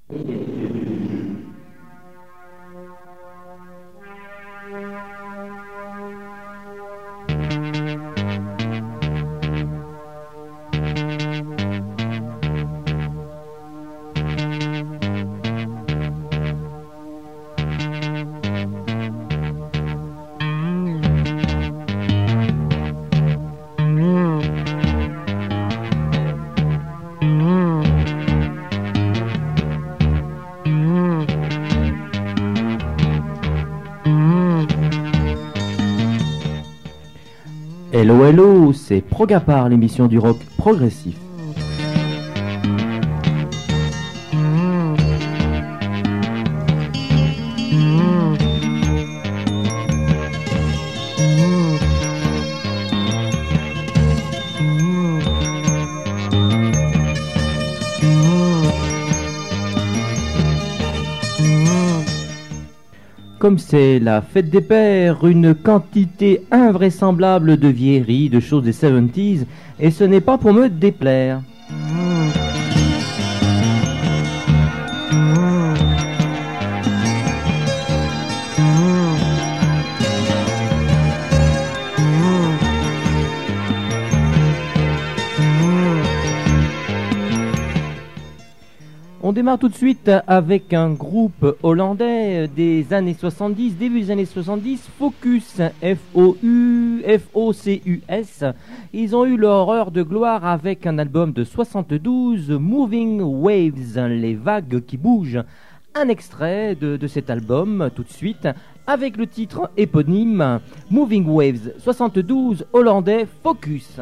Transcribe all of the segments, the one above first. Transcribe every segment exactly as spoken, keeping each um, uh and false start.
Hello hello, c'est Progapar, l'émission du rock progressif. Comme c'est la fête des pères, une quantité invraisemblable de vieilleries, de choses des soixante-dix, et ce n'est pas pour me déplaire. On démarre tout de suite avec un groupe hollandais des années soixante-dix, début des années soixante-dix, Focus, F O U, F O C U S. Ils ont eu leur heure de gloire avec un album de soixante-douze, Moving Waves, les vagues qui bougent. Un extrait de, de cet album tout de suite avec le titre éponyme, Moving Waves soixante-douze, hollandais, Focus.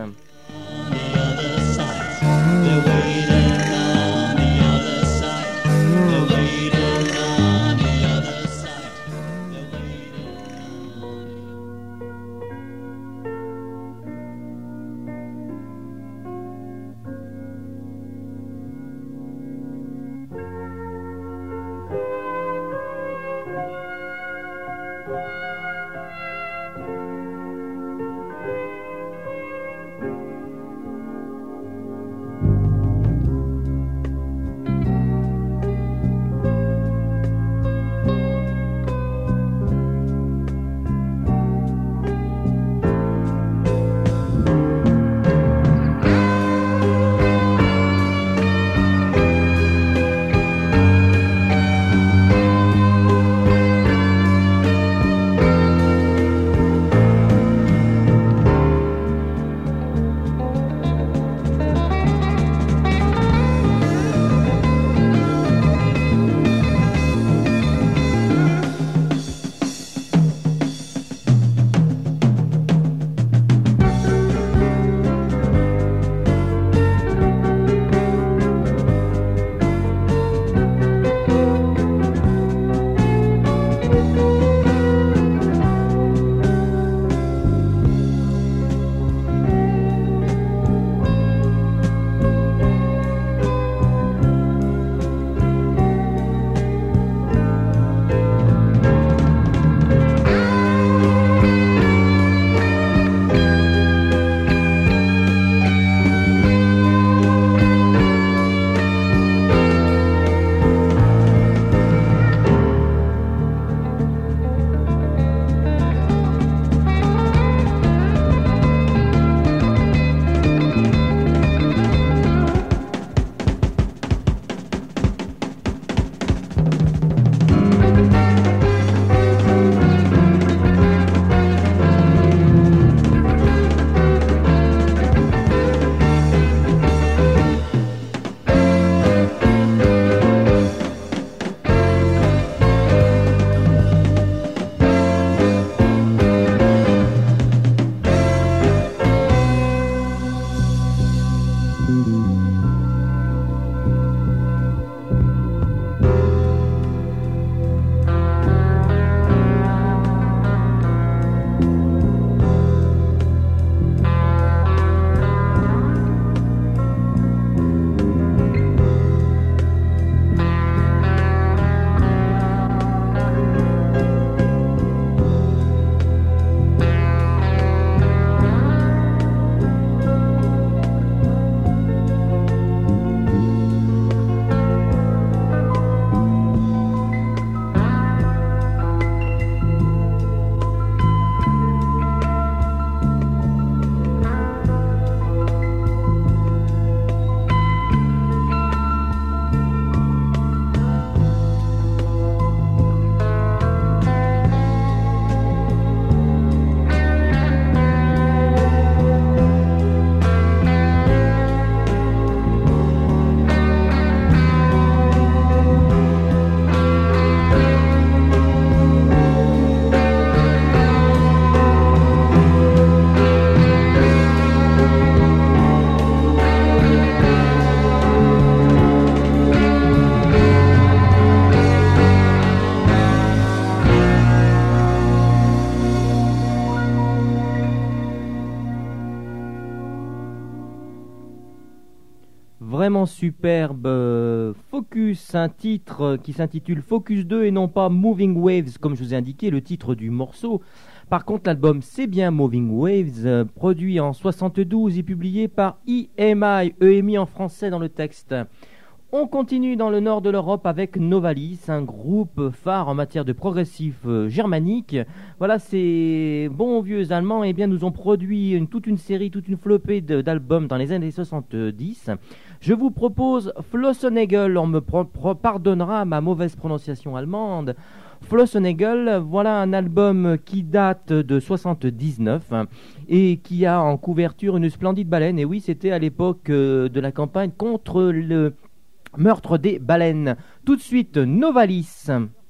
vraiment superbe. Euh, Focus, un titre qui s'intitule Focus deux et non pas Moving Waves, comme je vous ai indiqué, le titre du morceau. Par contre, l'album, c'est bien Moving Waves, euh, produit en soixante-douze et publié par E M I, E M I en français dans le texte. On continue dans le nord de l'Europe avec Novalis, un groupe phare en matière de progressif euh, germanique. Voilà, ces bons vieux Allemands eh bien, nous ont produit une, toute une série, toute une flopée de, d'albums dans les années soixante-dix. Je vous propose Flossenegel, on me pro- pro- pardonnera ma mauvaise prononciation allemande. Flossenegel, voilà un album qui date de soixante-dix-neuf hein, et qui a en couverture une splendide baleine. Et oui, c'était à l'époque euh, de la campagne contre le meurtre des baleines. Tout de suite, Novalis.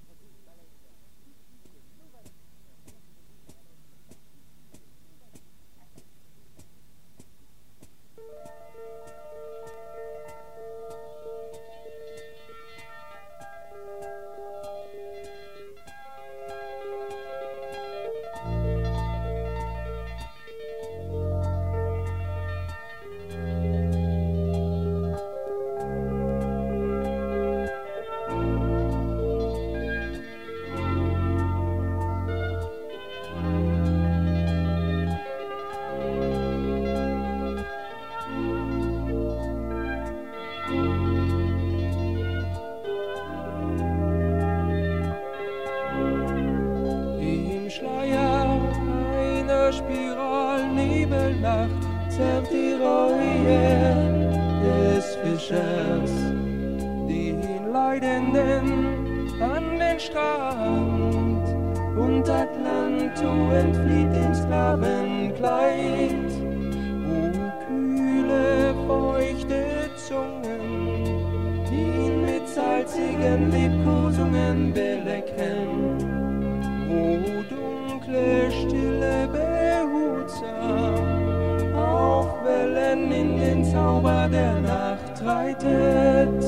zerrt die Reue des Fischers, den Leidenden an den Strand, und Atlanto entflieht dem Sklavenkleid, wo kühle, feuchte Zungen ihn mit salzigen Liebkosungen belecken, wo dunkle, stille, behutsam auf Wellen in den Zauber der Nacht reitet.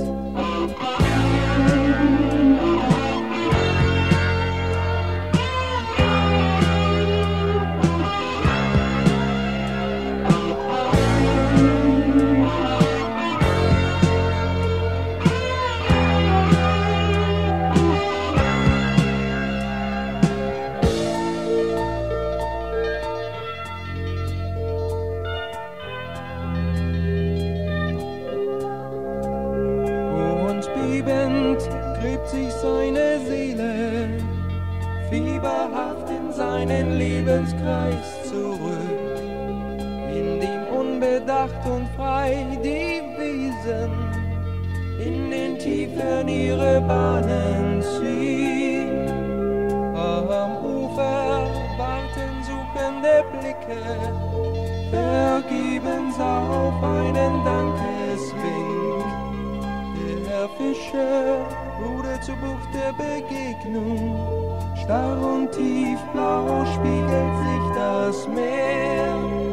Gräbt sich seine Seele fieberhaft in seinen Lebenskreis zurück, in dem unbedacht und frei die Wesen in den Tiefen ihre Bahnen ziehen. Am Ufer warten suchende Blicke, vergebens auf einen Dankeswink. Der Fischer rudert zur Bucht der Begegnung, starr und tiefblau spiegelt sich das Meer.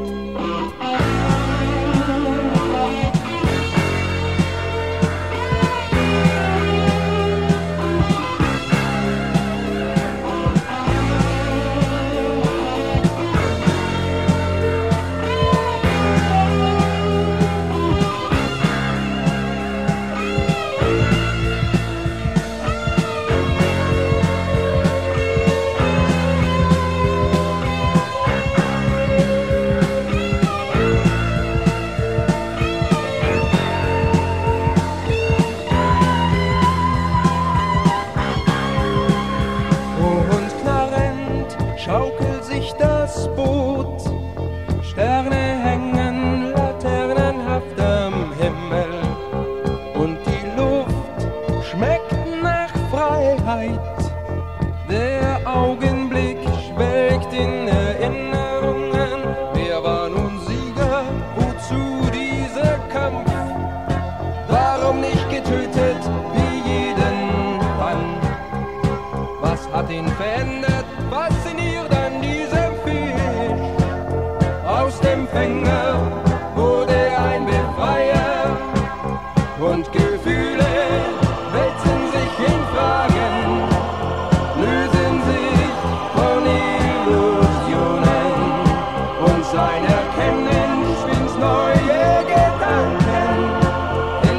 Schaukelt sich das Boot, Sterne hängen laternenhaft am Himmel und die Luft schmeckt nach Freiheit. Der Augenblick schwelgt in Erinnerungen. Wer war nun Sieger? Wozu dieser Kampf? Warum nicht getötet wie jeden Mann? Was hat ihn verändert? Fasziniert an diesem Fisch. Aus dem Fänger wurde ein Befreier und Gefühle wälzen sich in Fragen, lösen sich von Illusionen und sein Erkennen spinnt neue Gedanken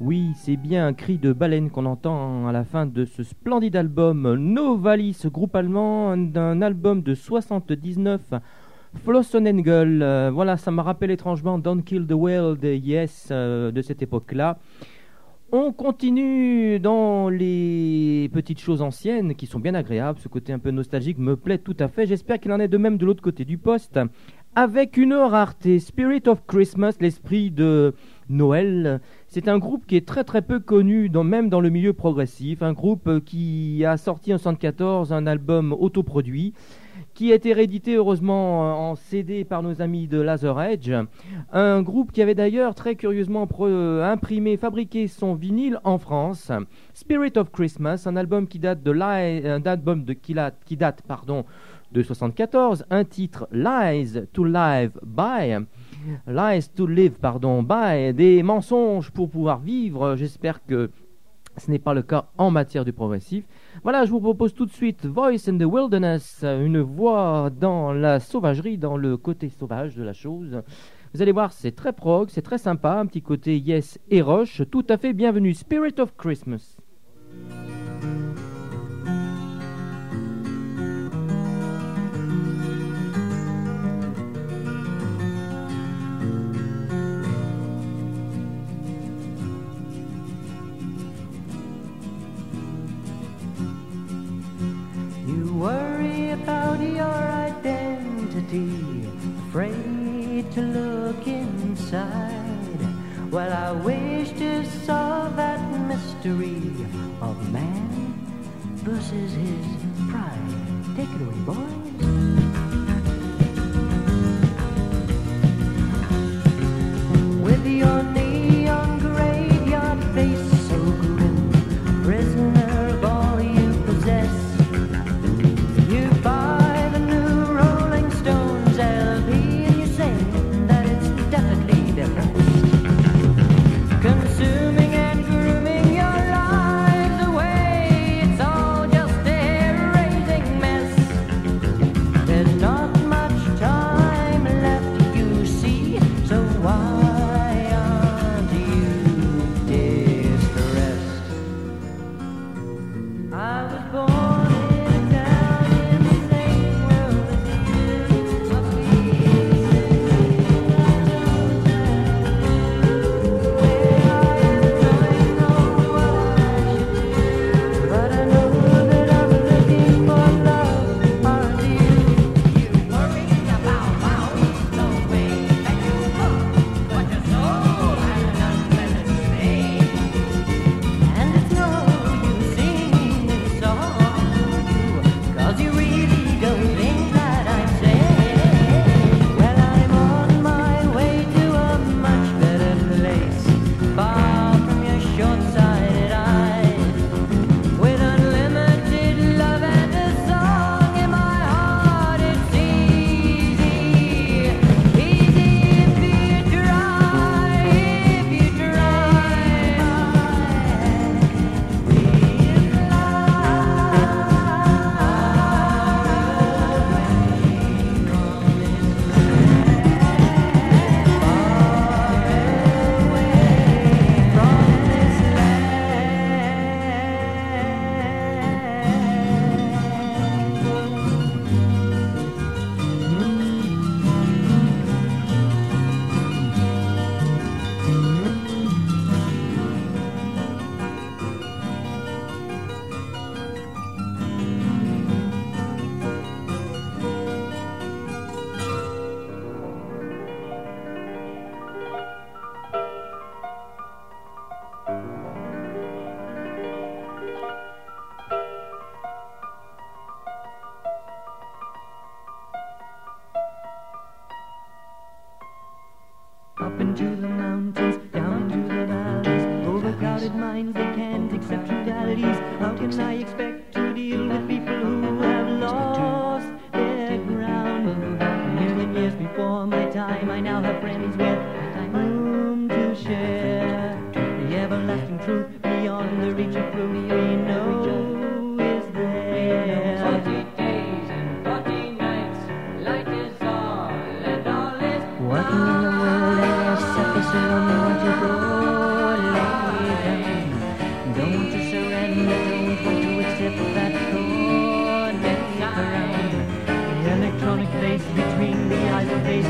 Oui, c'est bien un cri de baleine qu'on entend à la fin de ce splendide album Novalis, groupe allemand, d'un album de soixante-dix-neuf, Flossenengel. Euh, voilà, ça me rappelle étrangement Don't Kill the World, Yes, euh, de cette époque-là. On continue dans les petites choses anciennes qui sont bien agréables. Ce côté un peu nostalgique me plaît tout à fait. J'espère qu'il en est de même de l'autre côté du poste. Avec une rareté, Spirit of Christmas, l'esprit de Noël. C'est un groupe qui est très très peu connu, dans, même dans le milieu progressif. Un groupe qui a sorti en soixante-quatorze un album autoproduit, qui a été réédité heureusement en C D par nos amis de Laser Edge. Un groupe qui avait d'ailleurs très curieusement pro- imprimé, fabriqué son vinyle en France. Spirit of Christmas, un album qui date de, li- un album de qui, la- qui date pardon, de soixante-quatorze, un titre Lies to Live By, Lies to Live pardon by, des mensonges pour pouvoir vivre. J'espère que ce n'est pas le cas en matière de progressif. Voilà, je vous propose tout de suite Voice in the Wilderness, une voix dans la sauvagerie, dans le côté sauvage de la chose. Vous allez voir, c'est très prog, c'est très sympa, un petit côté Yes et Rush, tout à fait bienvenu. Spirit of Christmas. Worry about your identity, afraid to look inside. Well, I wish to solve that mystery of man versus his pride. Take it away, boys. With your neon graveyard face so grim, prisoner of all you possess. You buy the new Rolling Stones L P and you say that it's definitely the best. Consuming and grooming your lives away, it's all just a hair-raising mess.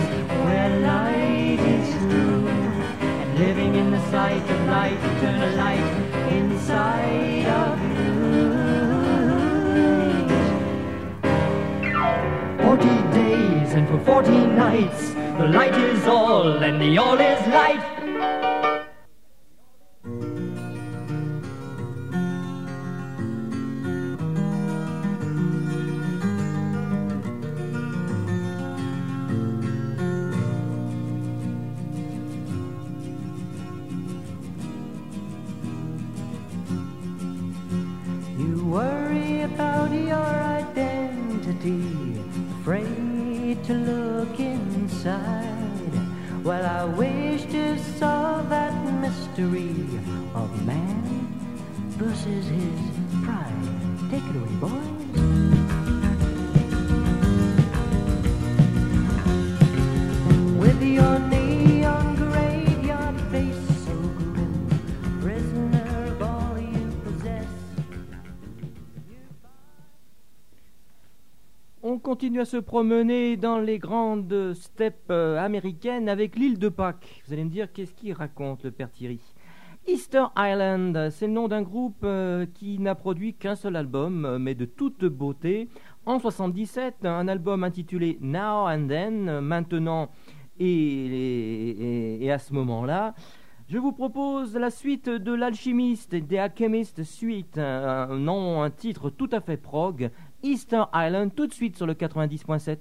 where light is true, and living in the sight of light, eternal light inside of you. Forty days and for forty nights, the light is all and the all is light. You worry about your identity, afraid to look inside. Well, I wish to solve that mystery of man versus his pride. Take it away, boys. With your neon graveyard face so grim, prisoner of all you possess. On continue à se promener dans les grandes steppes euh, américaines avec l'île de Pâques. Vous allez me dire, qu'est-ce qu'il raconte, le père Thierry? Easter Island, c'est le nom d'un groupe euh, qui n'a produit qu'un seul album, euh, mais de toute beauté. En soixante-dix-sept, un album intitulé Now and Then, euh, maintenant et, et, et à ce moment-là. Je vous propose la suite de l'Alchimiste, des Alchemist Suite, un, un nom, un titre tout à fait prog. Easter Island, tout de suite sur le quatre-vingt-dix point sept.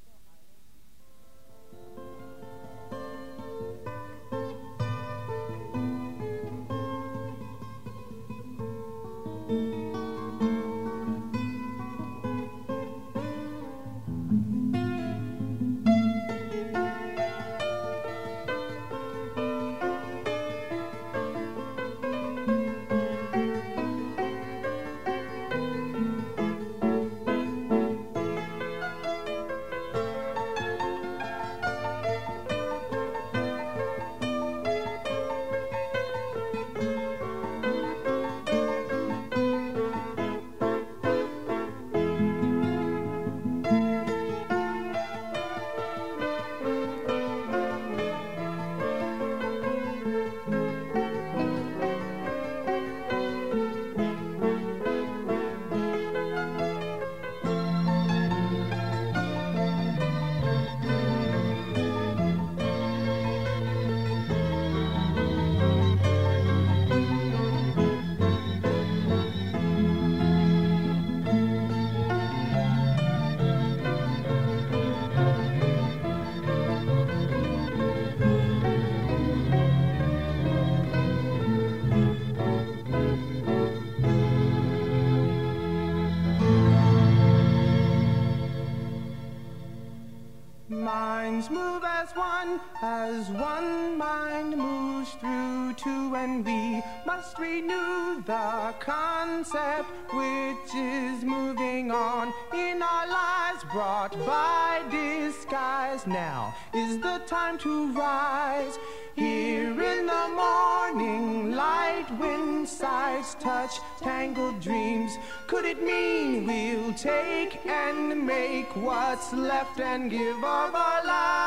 Minds move as one, as one mind moves through two, and we must renew the concept which is moving on in our lives, brought by disguise. Now is the time to rise. Here in the morning light, when sights touch tangled dreams, could it mean we'll take and make what's left and give of our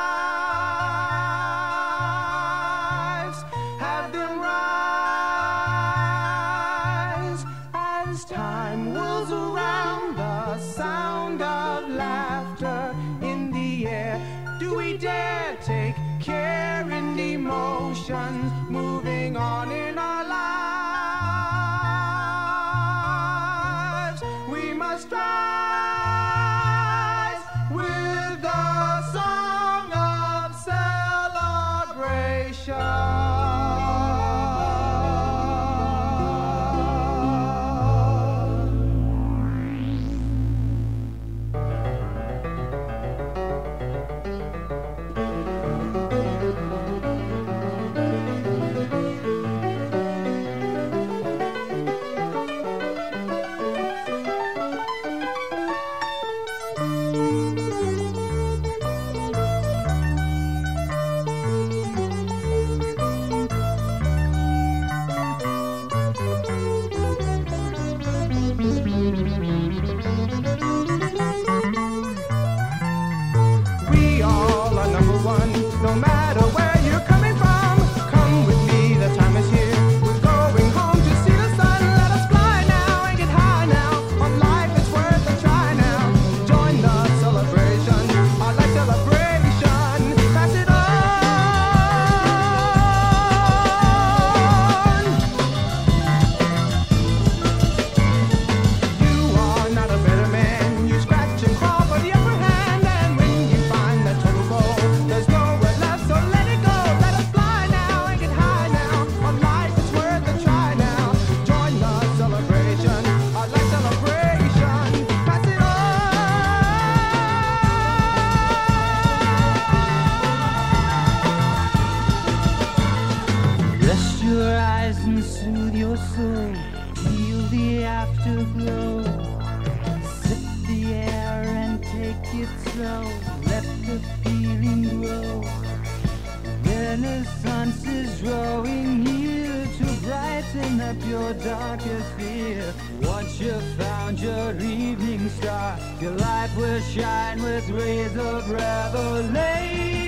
lives? Have them rise as time whirls around, the sound of laughter in the air. Do we dare take care in emotions moving on in our lives? We must rise with the song of celebration. slow, let the feeling grow. Renaissance is drawing near to brighten up your darkest fear. Once you've found your evening star, your life will shine with rays of revelation.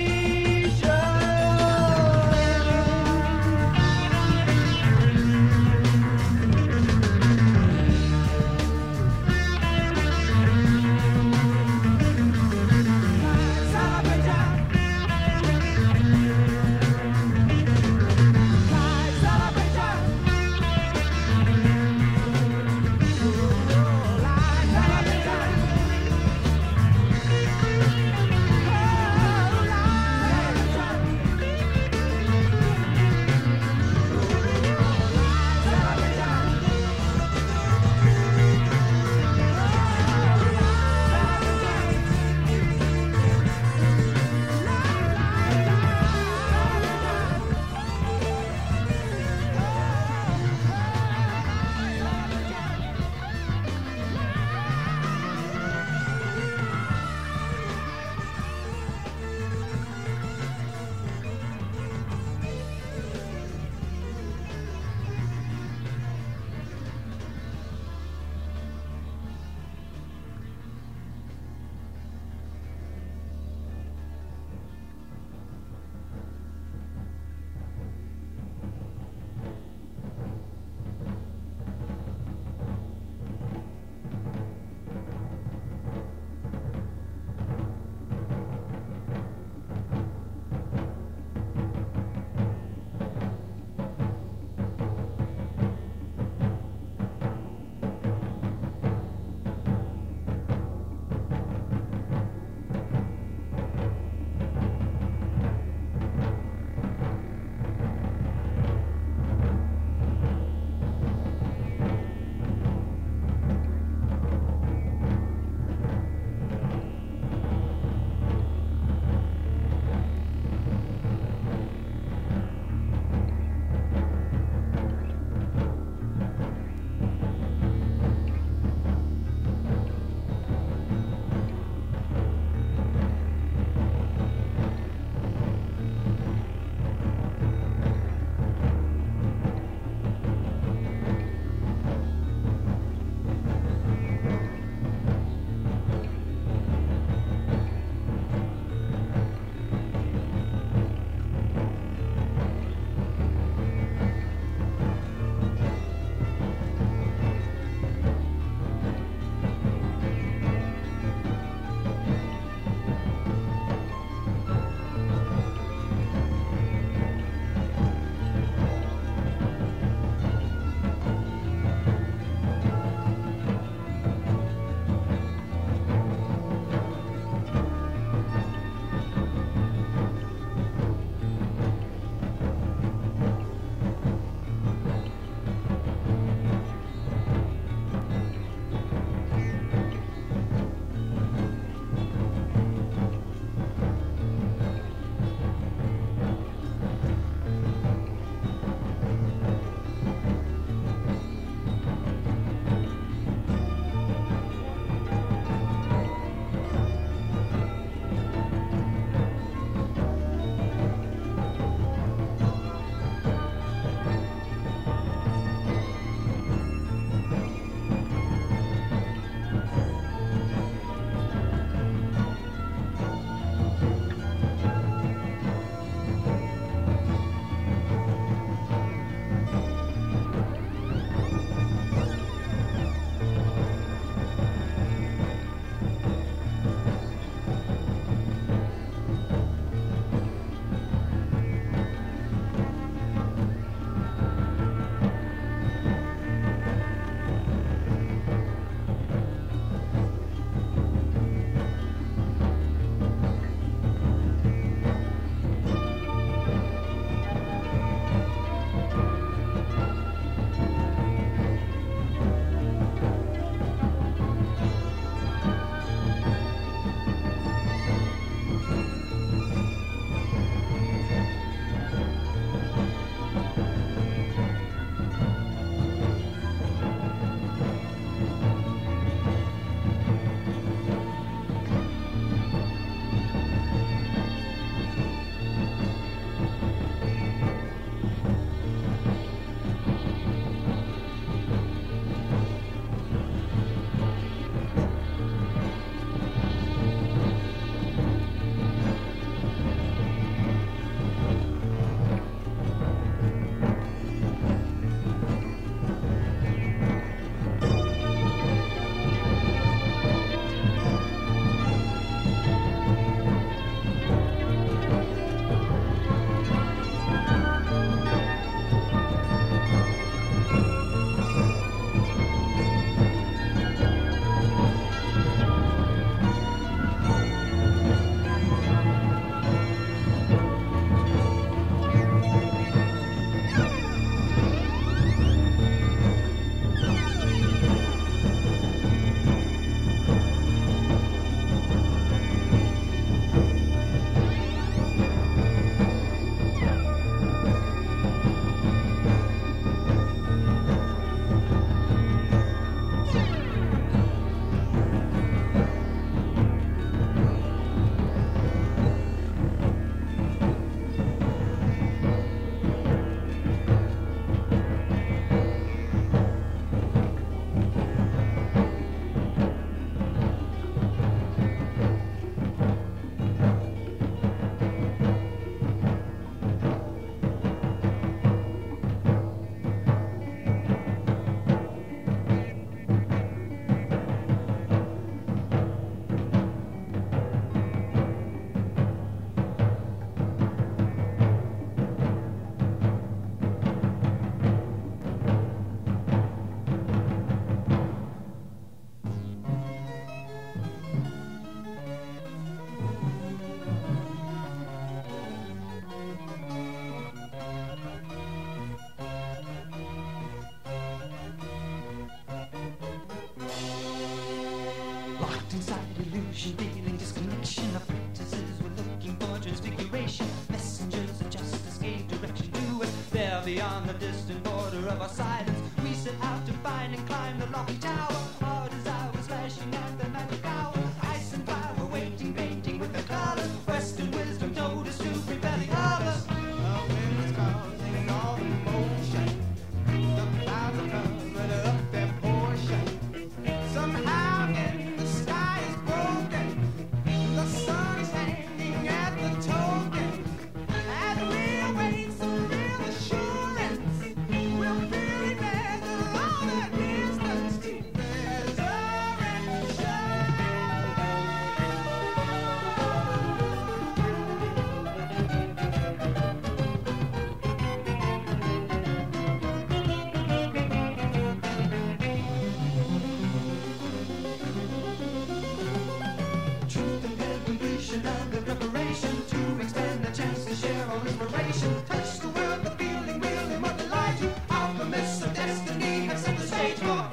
Locked inside illusion, feeling disconnection. Apprentices were looking for transfiguration. Messengers of justice gave direction to us. There beyond the distant border of our silence, we set out to find and climb the lofty tower. Our desire was flashing at the magic hour. Ice and fire were waiting, painting with the colors. Western wisdom told us to prepare the others. The wind is causing all the motion. The clouds are covered up their portion. Somehow again the sky is broken. The sun is hanging at the token. As we await some real assurance, we'll really measure all that distance to Truth and good completion of the preparation to extend the chance to share our inspiration. Touch the world, the feeling will immortalize you. Alchemists of destiny have set the stage for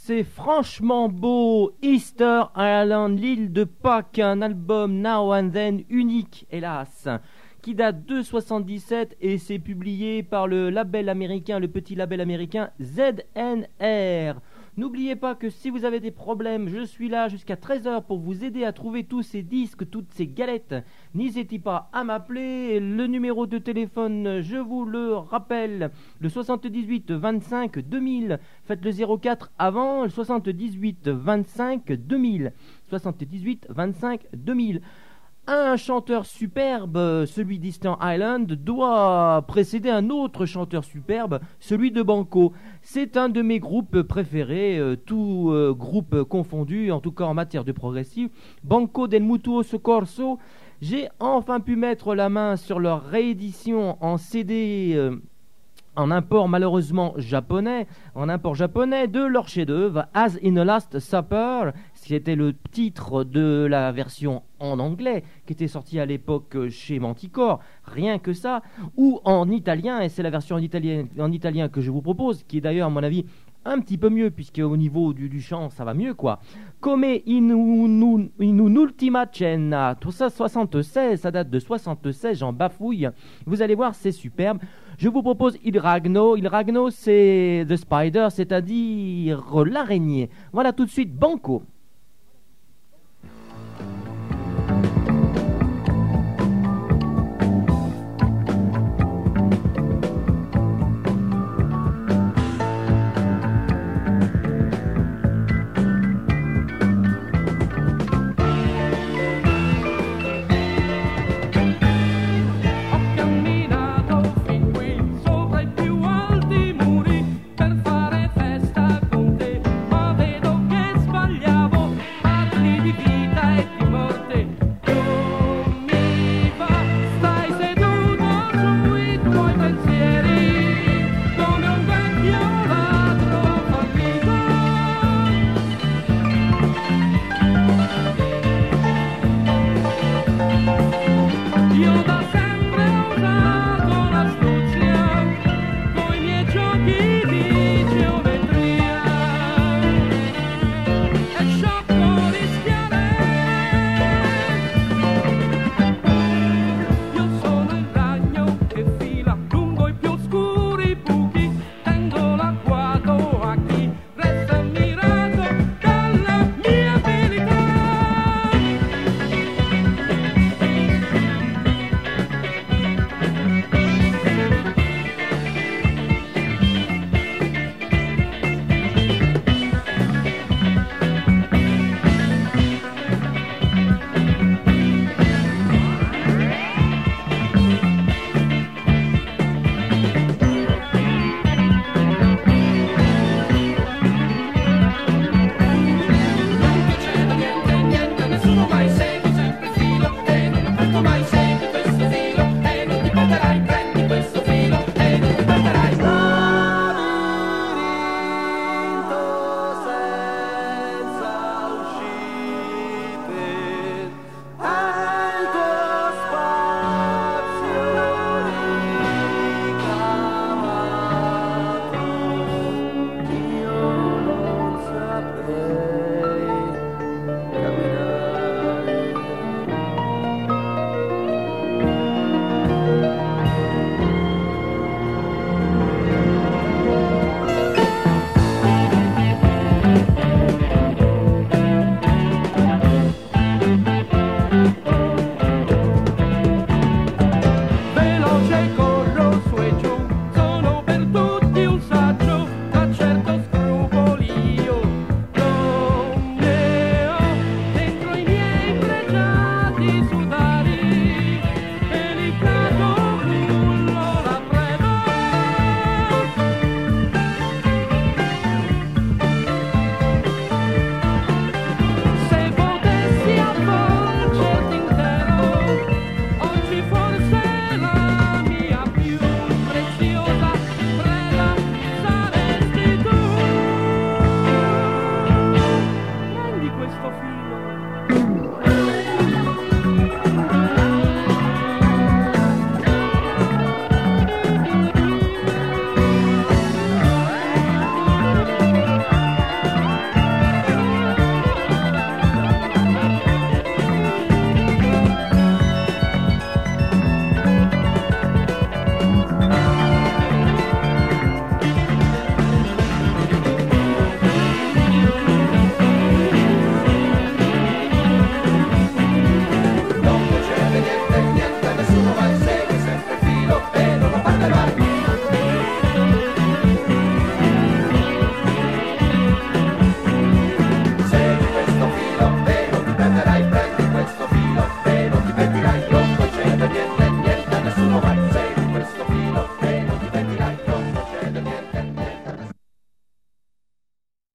c'est franchement beau. Easter Island, l'île de Pâques, un album Now and Then unique, hélas, qui date de soixante-dix-sept et c'est publié par le label américain, le petit label américain Z N R. N'oubliez pas que si vous avez des problèmes, je suis là jusqu'à treize heures pour vous aider à trouver tous ces disques, toutes ces galettes. N'hésitez pas à m'appeler. Le numéro de téléphone, je vous le rappelle, le soixante-dix-huit vingt-cinq deux mille. Faites le zéro quatre avant, le soixante-dix-huit vingt-cinq deux mille. soixante-dix-huit vingt-cinq deux mille. Un chanteur superbe, celui d'Easter Island, doit précéder un autre chanteur superbe, celui de Banco. C'est un de mes groupes préférés, euh, tout euh, groupe confondu, en tout cas en matière de progressive. Banco del Mutuo Soccorso. J'ai enfin pu mettre la main sur leur réédition en C D... Euh, en import malheureusement japonais, en import japonais de leur chef-d'œuvre As in the Last Supper, c'était le titre de la version en anglais qui était sortie à l'époque chez Manticore, rien que ça, ou en italien, et c'est la version en italien, en italien que je vous propose, qui est d'ailleurs à mon avis un petit peu mieux, puisque au niveau du, du chant ça va mieux quoi. Come in, un, in un'ultima cena, tout ça soixante-seize, ça date de soixante-seize, j'en bafouille, vous allez voir c'est superbe. Je vous propose Il Ragno. Il Ragno, c'est The Spider, c'est-à-dire l'araignée. Voilà tout de suite Banco.